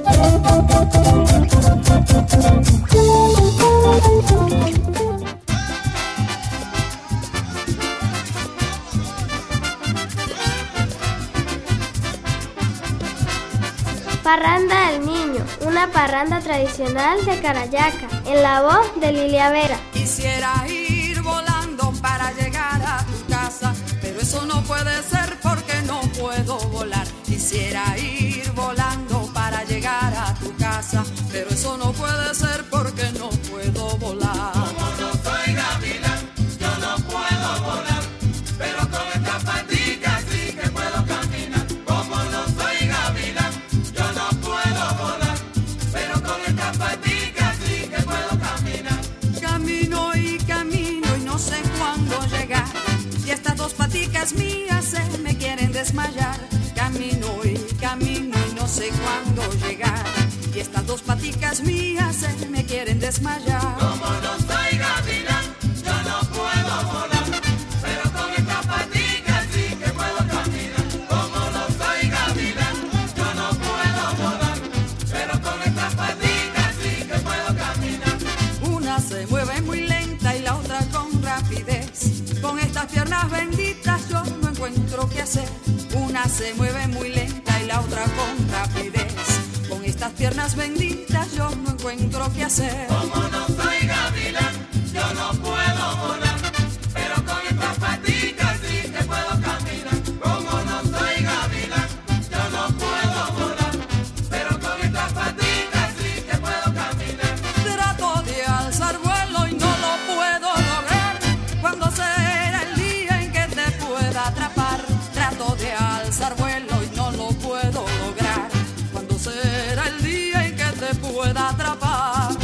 S21: Parranda del Niño, una parranda tradicional de Carayaca, en la voz de Lilia Vera.
S18: Quisiera ir volando para llegar a tu casa, pero eso no puede ser porque no puedo volar. Quisiera ir volando para llegar a tu casa, pero eso no puede ser porque no puedo volar.
S15: Como no soy gavilán, yo no puedo volar, pero con esta patica sí que puedo caminar. Como no soy gavilán, yo
S3: patitas mías se me quieren desmayar.
S18: Como no soy gavilán, yo no puedo volar, pero con estas paticas sí que puedo caminar. Como no soy gavilán, yo no puedo volar, pero con estas paticas sí que puedo caminar.
S3: Una se mueve muy lenta y la otra con rapidez. Con estas piernas benditas yo no encuentro qué hacer. Una se mueve muy lenta y la otra con rapidez. Con estas piernas benditas yo no encuentro qué hacer.
S18: Como no soy gavilán, yo no puedo volar, pero con estas paticas sí que puedo caminar. Como no soy gavilán, yo no puedo volar, pero con estas paticas sí que puedo caminar.
S3: Trato de alzar vuelo y no lo puedo lograr. ¿Cuándo será el día en que te pueda atrapar? Trato de alzar vuelo y no lo puedo lograr. ¿Cuándo será el día en que te pueda atrapar?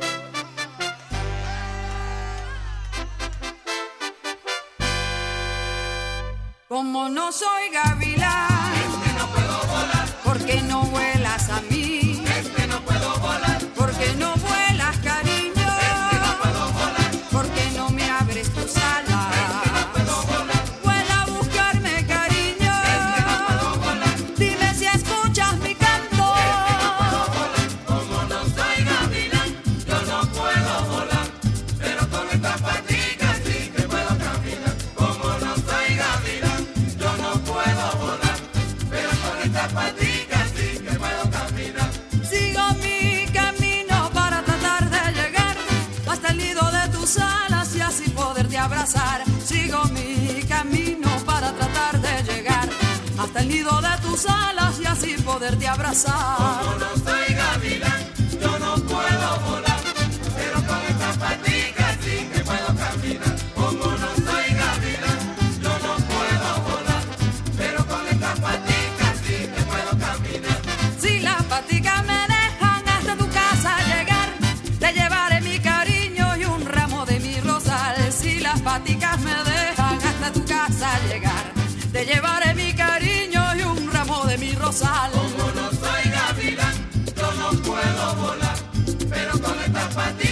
S3: Como no soy gavilán,
S18: es que no puedo volar.
S3: ¿Por qué no vuelas a mí?
S18: Es que no puedo volar.
S3: ¿Por qué no vuelas, cariño?
S18: Es que no puedo volar.
S3: ¿Por qué no me abres tus alas?
S18: Es que no puedo volar.
S3: Vuela a buscarme, cariño.
S18: Es que no puedo volar.
S3: Dime si escuchas mi canto.
S18: Es que no puedo volar. Como no soy gavilán, yo no puedo volar, pero con estas paticas sí que puedo caminar. Como no soy gavilán, yo no puedo volar, pero con estas paticas sí que puedo caminar.
S3: Sigo mi camino para tratar de llegar hasta el nido de tus alas y así poderte abrazar. Sigo mi camino para tratar de llegar hasta el nido de tus alas y así poderte abrazar.
S18: Como no soy gavilán, yo no puedo volar, pero con estas paticas sí que puedo caminar. Como no soy gavilán, yo no puedo volar, pero con estas paticas sí que puedo caminar.
S3: Si las paticas me dejan hasta tu casa llegar, te llevaré mi cariño y un ramo de mi rosal. Si las paticas me dejan hasta tu casa llegar, te llevaré mi cariño y un ramo de mi rosal.
S18: Como no soy gavilán, yo no puedo volar, pero con estas paticas